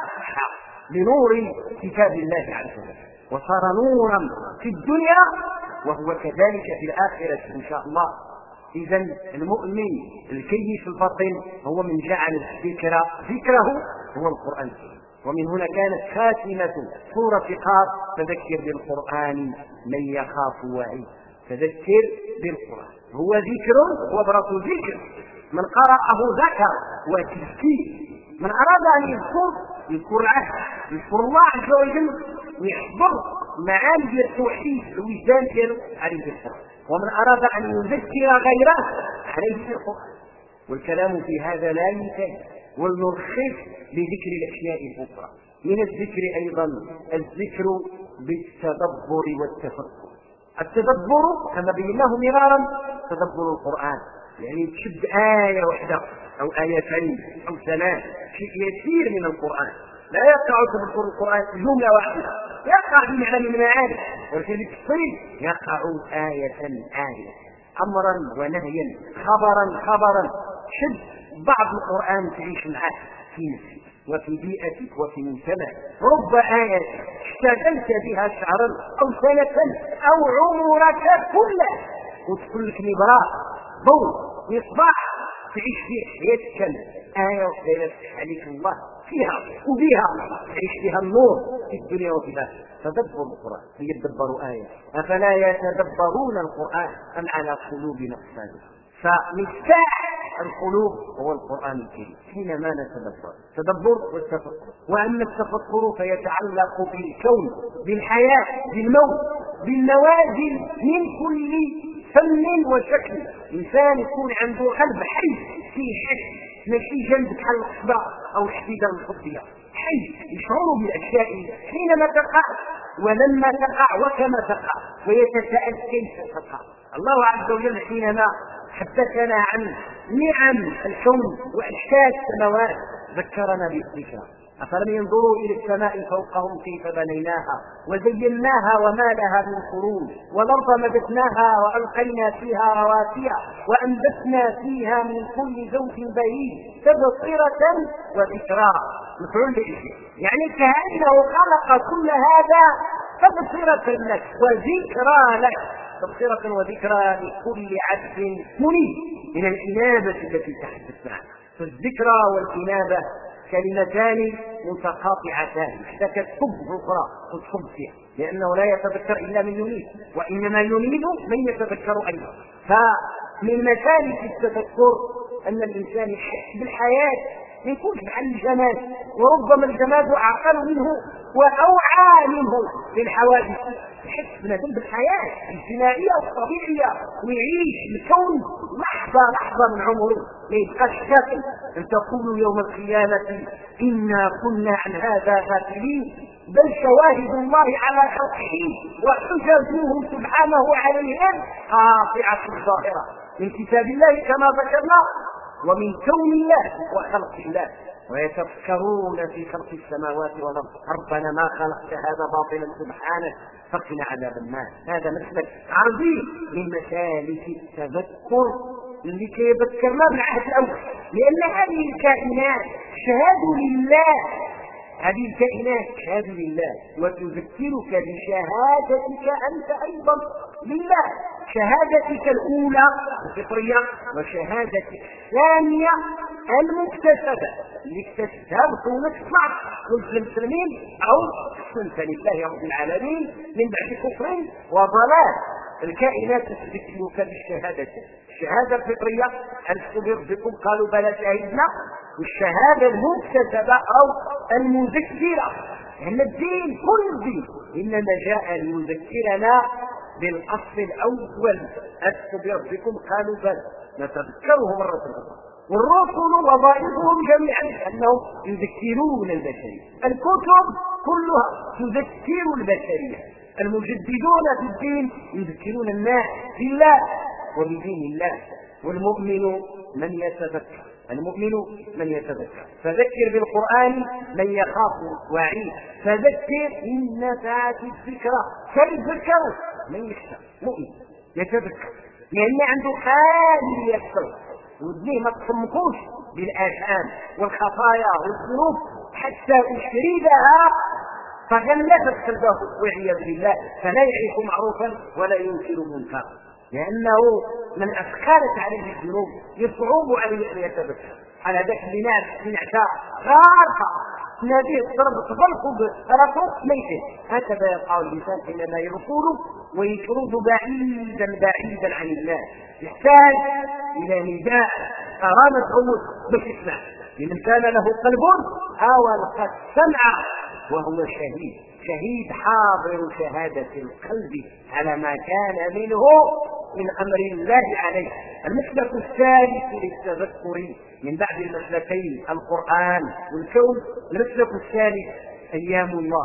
بنور كتاب الله عز وجل، وصار نورا في الدنيا وهو كذلك في الآخرة إن شاء الله. إذا المؤمن الكيس الباطن هو من جعل ذكره هو القرآن. ومن هنا كانت خاتمة سورة قاف فذكر بالقرآن من يخاف وعيد. تذكر بالقرآن هو ذكر وبرة ذكر، من قرأه ذكر وتذكير. من أراد أن يذكر العهد يذكر الله عز وجل ويحضر معاني التوحيد الوجدان ديالو عليه القرآن. ومن أراد أن يذكر غيره عليه القرآن. والكلام في هذا لا ينتهي، ونرخص لذكر الأشياء الأخرى. من الذكر أيضا الذكر بالتدبر والتفكر. التدبر كما بيناه مرارا تدبر القرآن، يعني تشد آية واحدة أو آيتين أو ثلاث، شيء يسير من القرآن، لا يقع تدبر القرآن جملة واحدة، يقع بمعنى من المعاني، ولكن بالتفصيل يقع آية آية، أمرا ونهيا، خبرا. شد بعض القرآن تعيش معه في نفسك وفي بيئتك وفي مجتمعك. رب آية اشتغلت بها شهرا أو سنة أو عمرك كله وتقول لك نبراء ضوء مصباح تعيش فيه حياتك. آية وحدة عليك الله فيها وبها تعيش فيها النور في الدنيا وفي الآخرة. تدبر القرآن يدبر آية. أفلا يتدبرون القرآن أم على قلوب أقفالها؟ فمفتاح القلوب هو القرآن الكريم حينما تدبر والتفكر. وأما التفكر فيتعلق بالكون، بالحياة، بالموت، بالنوازل من كل فن وشكل. إنسان يكون عنده قلب حي فيه حس، ماشي جنب بحال الصداع أو الحديدة الخطية، حي يشعر بالأشياء حينما تقع ولما تقع وكما تقع، ويتساءل كيف تقع. الله عز وجل حينما حدثنا عن نعم الكون وإحساس السماوات ذكرنا بالذكرى. أفلم ينظروا إلى السماء فوقهم كيف بنيناها وزيناها وما لها من فروج والأرض مددناها وألقينا فيها رواسي وأنبتنا فيها من كل زوج بهيج تبصرة وذكرى. مفعول به، يعني كأنه خلق كل هذا تبصرة لك وذكرى لك، تبصرة وذكرى لكل عبد منيب من الإنابة التي تحدثنا. فالذكرى والإنابة كلمتان متقاطعتان، احتكت في الأخرى وتصب فيها، لأنه لا يتذكر إلا من ينيب، وإنما ينيب من يتذكر أيضا. فمن مسالك التذكر أن الإنسان يحس بالحياة، ما يكونش عن الجماد، وربما الجماد أعقل منه وأوعى منه للحوادث. يحس بنادم بالحياة الجنائية والطبيعية ويعيش الكون لحظة من عمره، ما يبقاش ساكن. أن تقولوا يوم القيامة إنا كنا عن هذا غافلين، بل شواهد الله على خلقه وحججه سبحانه عليهم قاطعة الظاهرة من كتاب الله كما ذكرنا ومن كون الله وخلق الله. ويتفكرون في خلق السماوات والأرض ربنا ما خلقت هذا باطلا سبحانك فقنا عذاب النار. هذا مسلك عظيم من مسالك التذكر اللي كيذكرنا بالعهد الأول، لأن هذه الكائنات شهادة لله، هذه الكائنات شهادة لله وتذكرك بشهادتك أنت أيضا لله، شهادتك الأولى الفطرية وشهادتك الثانية المكتسبة اللي اكتسبها بطولة صنع والمسلمين أو سنة لله رب العالمين من بعد كفر وضلال. الكائنات تذكرك بالشهادة، الشهادة الفطرية ألست بربكم قالوا بلى شهدنا، والشهادة المكتسبة أو المذكرة أن الدين كل الدين إنما جاء ليذكرنا بالأصل الأول ألست بربكم قالوا بلى، نتذكره مرة أخرى. والرسل وظائفهم جميعا أنهم يذكرون البشرية، الكتب كلها تذكر البشرية، المجددون في الدين يذكرون الناس بالله وبدين الله. والمؤمن من يتذكر، المؤمن من يتذكر، فذكر بالقرآن من يخاف وعيد، فذكر إن نفعت الذكرى، فيذكر من يخشى مؤمن يتذكر، لأن عنده حال يكثر ودنيه ما تصمكوش بالآثام والخطايا والذنوب حتى أشردها فغلفت قلبه والعياذ بالله، فلا يعرف معروفا ولا ينكر منكرا، لأنه من أثقلت عليه الذنوب يصعب عليه أن يتذكر. على ذاك اللي من عشاء غارقة ناديه الضرب تفلق برفق ميته، هكذا يقع اللسان حينما يرفض ويشرد بعيدا عن الله، يحتاج إلى نداء أرامة عمود باش يسمع. لمن كان له قلب أو ألقى السمع وهو شهيد حاضر شهادة القلب على ما كان منه من أمر الله عليه. المسلك الثالث للتذكر من بعد المسلكين القرآن والكون، المسلك الثالث أيام الله،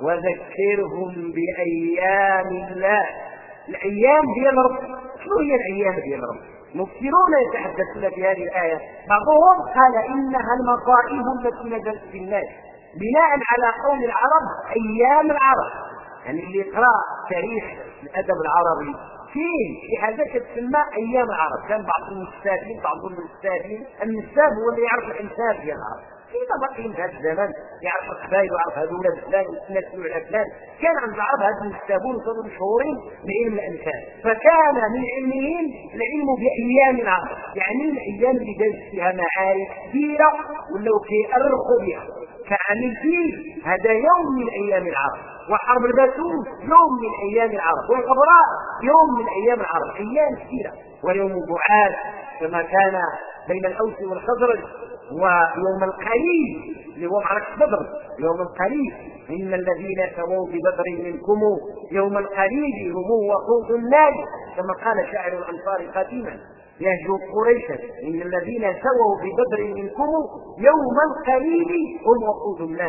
وذكرهم بأيام الله. الأيام ديال رب، شنو هي الأيام ديال رب؟ مفسرون يتحدثون في هذه الآية، بعضهم قال إنها المصائب التي نزلت في الناس بناء على قول العرب أيام العرب، يعني اللي يقرأ تاريخ الأدب العربي في حاجة تسمى أيام العرب. كان بعضهم النسابين النساب هو اللي يعرف الإنساب ديال العرب، في باقيين في هذا الزمن يعرف القبائل ويعرف هذول فلان يتناسلوا على فلان. كان عند العرب هذا النسابون كانوا مشهورين بعلم الأنساب، فكان من علمهم العلم بأيام العرب، يعني الأيام اللي دازت فيها معارك كثيرة ولو كيأرخوا بها كعام الفيل هذا يوم من أيام العرب، وحرب الباسوس يوم من أيام العرب، والغبراء يوم من أيام العرب، أيام كثيرة. ويوم بعاث كما كان بين الأوس والخزرج، ويوم القليل اللي هو معركة بدر، يوم القليل إن الذين سووا ببدر منكم يوم القليل هم وقود النار، كما قال شاعر الأنصار قديما يهجو قريشا إن الذين سووا ببدر منكم يوم القليل هم وقود النار.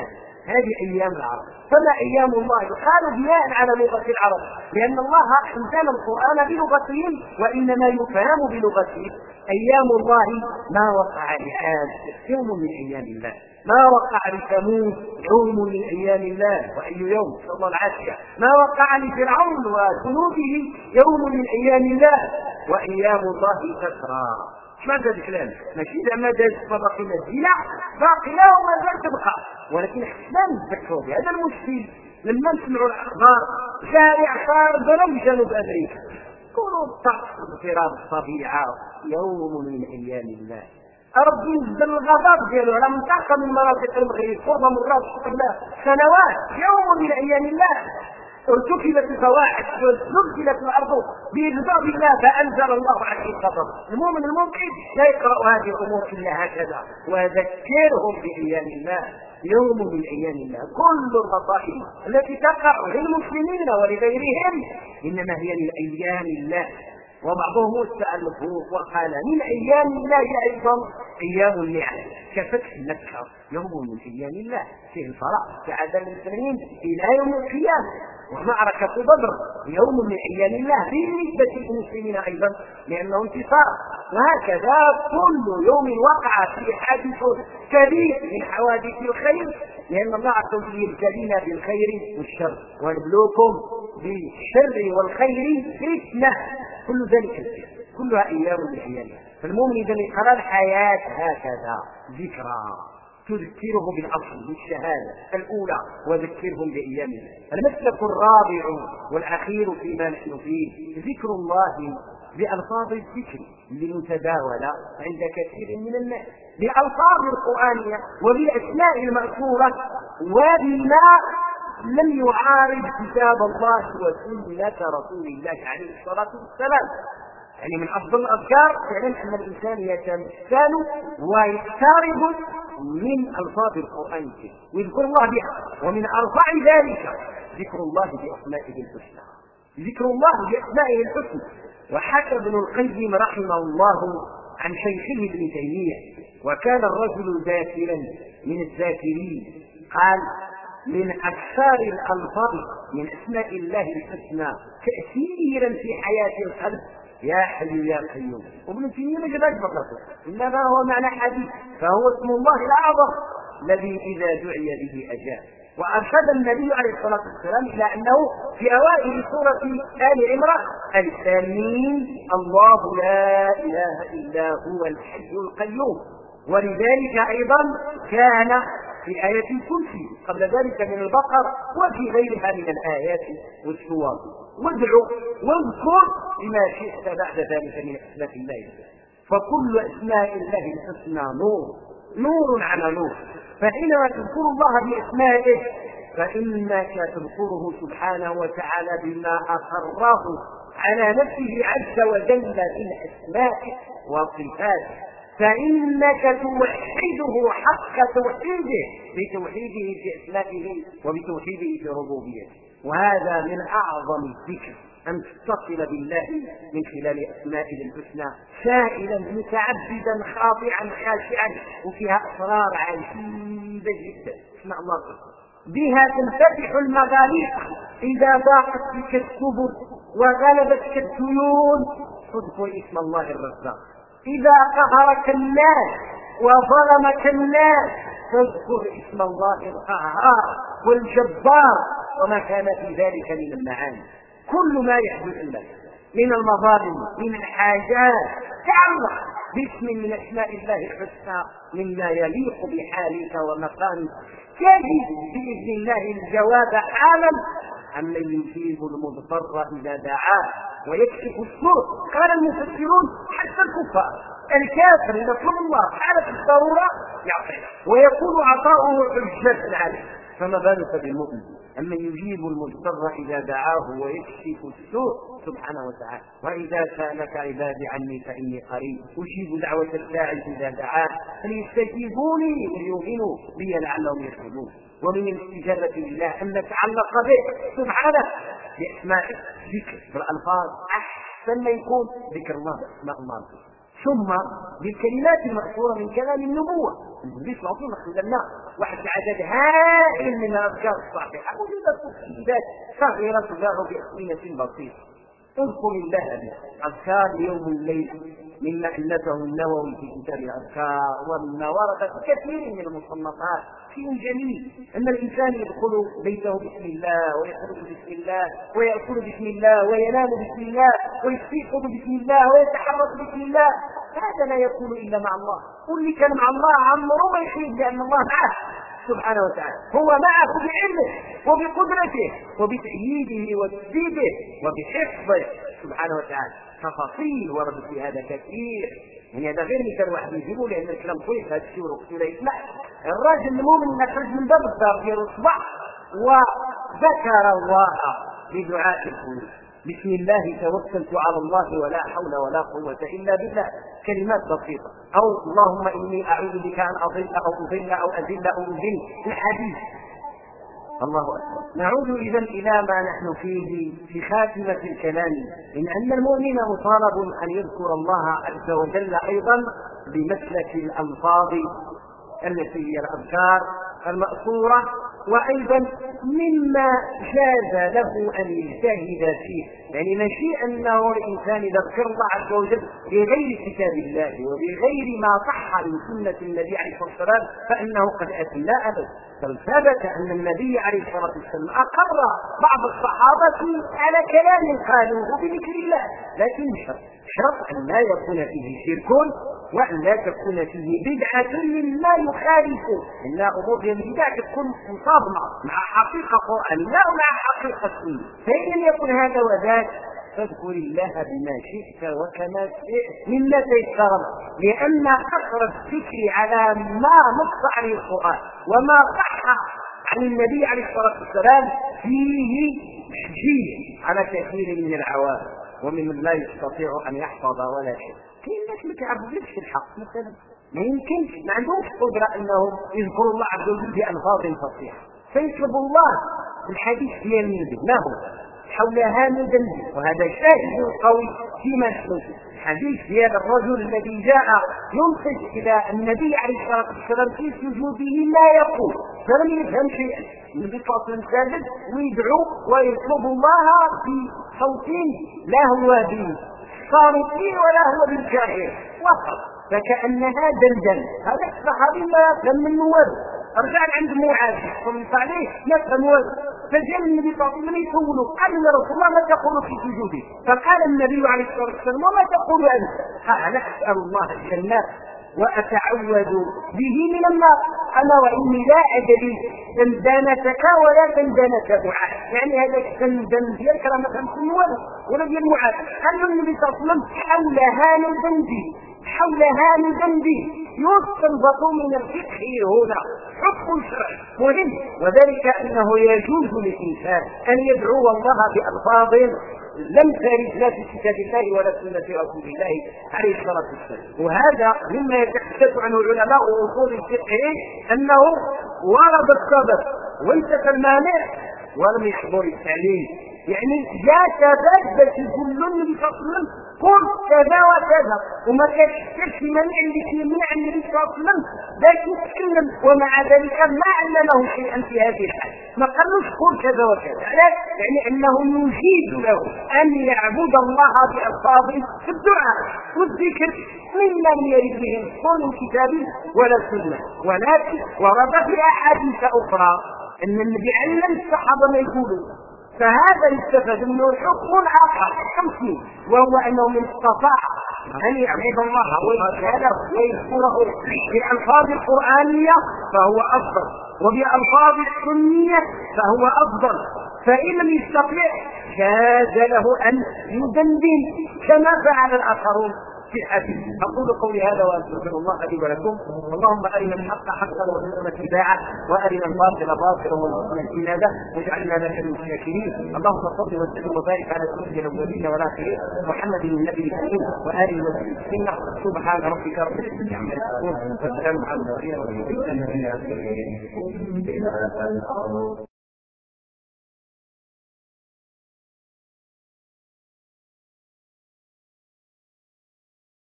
هذه أيام العرب. فما أيام الله؟ قالوا بناء على لغة العرب، لأن الله أنزل القرآن بلغتهم وإنما يفهم بلغتهم. أيام الله ما وقع لعاد يوم من أيام الله، ما وقع لثمود يوم من أيام الله، وأي يوم صلى الله العافية، ما وقع لفرعون وجنوده يوم من أيام الله، وأيام الله تسرى. ماذا الكلام؟ ماشي زعما داز باقي لا، باقي لا وما زال تبقى، ولكن احنا نتذكروا بهذا المشكل. لما نسمعوا الأخبار جاري اعصار ضرب جنوب أمريكا، كونوا الطقس انفراد الطبيعة يوم من أيام الله. ربي نزل الغضب ديالو على منطقة من مناطق المغرب قرب مرات قبل سنوات، يوم من أيام الله. ارتكبت الفواحش وزلزلت الارض بغضب الله فانزل الله عليه الغضب. المؤمن الممكن لا يقرا هذه الامور الا هكذا، وذكرهم بايام الله، يوم من ايام الله. كل المصائب التي تقع للمسلمين ولغيرهم انما هي من ايام الله. وبعضهم استألفه وقال من ايام الله ايضا ايام النعم، كفتح مكه يوم من ايام الله، فيه الفرح سعادة المسلمين الى يوم القيامه. ومعركة بدر يوم من أيام الله بالنسبة للمسلمين أيضا لأنه انتصار. وهكذا كل يوم وقع فيه حادث كبير من حوادث الخير، لأن الله عز وجل يبتلينا بالخير والشر، ونبلوكم بالشر والخير فتنة، كل ذلك الخير كلها أيام من أيام الله. فالمؤمن إذا يقرأ الحياة هكذا ذكرى تذكره بالأصل بالشهادة الأولى وذكرهم بأيامه. المسلك الرابع والأخير فيما نحن فيه ذكر الله بألفاظ الذكر لمتداولة عند كثير من الناس، بألفاظ القرآنية وبالأسماء المأثورة وبما لم يعارض كتاب الله وسنة رسول الله عليه الصلاة والسلام. يعني من أفضل الأذكار فعلا أن الإنسان يتمثل ويقترب من ألفاظ القرآن ويذكر الله بها. ومن أرفع ذلك ذكر الله بأسمائه الحسنى، ذكر الله بأسمائه الحسنى. وحكى ابن القيم رحمه الله عن شيخه ابن تيمية، وكان الرجل ذاكرا من الذاكرين، قال من أكثر الألفاظ من أسماء الله الحسنى تأثيرا في حياة القلب يا حي يا قيوم. وابن تيمية ما جابش مطلقه، إنما هو معنى حديث، فهو اسم الله الأعظم الذي إذا دعي به أجاب. وأرشد النبي عليه الصلاة والسلام إلى أنه في أوائل سورة آل عمران الثانيين الله لا إله إلا هو الحي القيوم. ولذلك أيضا كان في آية الكرسي قبل ذلك من البقر وفي غيرها من الآيات والسور. وادعوا واذكر بما شئت بعد ذلك من أسماء الله، فكل أسماء الله الحسنى نور على نور. فحينما تذكر الله بأسمائه فإنك تذكره سبحانه وتعالى بما أقره على نفسه عز وجل من أسماء وصفاته، فإنك توحده حق توحيده بتوحيده في أسمائه وبتوحيده في ربوبيته. وهذا من أعظم الذكر أن تتصل بالله من خلال أسمائه الحسنى سائلا متعبدا خاضعا خاشعا، وفيها أسرار عجيبة جدا. اسمع الله بها تنفتح المغاليق إذا ضاقت بك السبل وغلبتك الديون تذكر اسم الله الرزاق. إذا قهرك الناس وظلمك الناس تذكر اسم الله القهار والجبار وما كان في ذلك من المعاني. كل ما يحدث لك من المظالم من الحاجات تعلق باسم من اسماء الله الحسنى مما يليق بحالك ومقامك، تجد باذن الله الجواب حالا عمن يجيب المضطر اذا دعاه ويكشف السوء. قال المفسرون حتى الكفار الكافر اذا طلب الله حاله الضروره يعطيه ويكون عطاؤه حجه عليه، فما بالك بالمؤمن أمن يجيب المضطر إذا دعاه ويكشف السوء سبحانه وتعالى. وإذا سألك عبادي عني فإني قريب أجيب دعوة الداعي إذا دعاه فليستجيبوني وليؤمنوا بي لعلهم يرشدون. ومن الاستجابة لله أن نتعلق به سبحانه بأسمائه، ذكر بالألفاظ أحسن ما يكون ذكر الله بأسماء الله. ثم بالكلمات المأثورة من كلام النبوة. النبي صلى الله عليه وسلم لنا واحد العدد هائل من الأذكار الصحيحة وجدت تفصيلات صغيرة تباع بأسئلة بسيطة. اذكر الله بها أذكار يوم الليل مما ألفه النووي في كتاب الأذكار، ومما ورد في كثير من المصنفات شيء جميل أن الإنسان يدخل بيته بسم الله ويخرج بسم الله ويأكل بسم الله وينام بسم الله ويستيقظ بسم الله ويتحرك بسم الله. هذا لا يكون إلا مع الله. واللي كان مع الله عمره ما يحيد لأن الله معه سبحانه وتعالى، هو معه بعلمه وبقدرته وبتأييده وتسديده وبحفظه سبحانه وتعالى. تفاصيل ورد في هذا كثير، يعني هذا غير مثال واحد يجيبه لأن الكلام طويل هذا الشيء وقت لا يسمع. الراجل المؤمن يخرج من باب الدار ديال الصباح وذكر الله بدعاء الخروج. بسم الله توكلت على الله ولا حول ولا قوة إلا بالله، كلمات بسيطة. أو اللهم إني أعوذ بك أن أضل أو أضل أو أذل أو أذل، الحديث. الله أكبر. نعود إذا إلى ما نحن فيه في خاتمة الكلام، من أن المؤمن مطالب أن يذكر الله عز وجل أيضا بمسلك الألفاظ التي هي الأذكار المأثورة، وأيضا مما جاز له أن يجتهد فيه. يعني نشيء أنه الإنسان يذكر الله عز وجل بغير كتاب الله وبغير ما صح من سنة النبي عليه الصلاة والسلام فإنه قد أتى. لا أبدا، بل ثبت أن النبي عليه الصلاة والسلام أقر بعض الصحابة على كلام قالوه بذكر الله، لكن شرط أن لا يكون فيه شرك وأن لا تكون فيه بدعة مما يخالفه، إن أمور البدع تكون مصادمة مع حقيقة قرآنية ومع حقيقة سنة. فإن لم يكن هذا وذاك فاذكر الله بما شئت وكما شئت مما تيسر، لأن كثرة الذكر على ما نص عليه القرآن وما صح عن النبي عليه الصلاة والسلام فيه تشجيع على كثير من العوام ومن لا يستطيع أن يحفظ ولا شيء. كاين ناس ما كيعرفوش الحق مثلا، ما يمكنش، ما عندهمش قدرة أنهم يذكروا الله عز وجل بألفاظ فصيحة، فيطلب الله الحديث ديال النبي ما هو حولها ندم. وهذا شاهد قوي فيما نحن الحديث ديال الرجل الذي جاء ينصت إلى النبي عليه الصلاة والسلام في سجوده لا يقول، فلم يفهم شيئا. النبي صلى الله عليه وسلم ساجد ويدعو ويطلب الله بصوت لا هو بالصامتين ولا هو بالجاهل وقف، فكأنها دندن. هذا الصحابي ما يفهم منه والو، رجع عند معاذ صلى عليه ما يفهم والو، فجاء النبي صلى الله عليه وسلم يسوله قال يا رسول الله ما تقول في سجودي؟ فقال النبي عليه الصلاة والسلام وما تقول أنت؟ قال أسأل الله الجنة وأتعوذ به من النار، أنا وإني لا أدري دندنتك ولا دندنة معاذ، يعني هذا الدندن ديالك راه ما فهمتش ولا ديال معاذ. قال له النبي صلى الله عليه وسلم حول هان ذنبي يستنبط من الفقه هنا حكم شرعي مهم، وذلك أنه يجوز للإنسان أن يدعو الله بألفاظ لم ترد لا في كتاب الله ولا سنة رسول الله عليه الصلاة والسلام. وهذا مما يتحدث عنه علماء أصول الفقه أنه ورد السبب وانتفى المانع ولم يحضر التعليل، يعني جاء سبب بس يقول النبي صلى الله عليه وسلم قل كذا وكذا وما كانش منع اللي يمنع النبي صلى الله عليه وسلم لكن يتكلم، ومع ذلك ما علمه شيئا في هذه الحال، ما قالوش قل كذا وكذا، يعني انه يجيز له ان يعبد الله بألفاظ في الدعاء والذكر مما لم يرد به نص الكتاب ولا السنه، ولكن ورد في احاديث اخرى ان النبي علم الصحابه ما يقولوا، فهذا يستفاد منه حكم آخر خمسين، وهو أنه من استطاع أن يعبد الله ويذكره بالألفاظ القرآنية فهو أفضل، وبألفاظ السنية فهو أفضل، فإن لم يستطيع جاز له أن يدندن كما فعل الآخرون في الحديث. أقول قولي هذا وأستغفر الله لي ولكم، اللهم أرنا الحق حقا وارزقنا اتباعه، وأرنا الباطل باطلا وارزقنا اجتنابه، واجعلنا لك من الشاكرين. اللهم صل وسلم وبارك على سيدنا الأولين والآخرين محمد النبي الكريم وآله وصحبه وسلم. سبحان ربك رب العزة عما يصفون وسلام على المرسلين والحمد لله رب العالمين.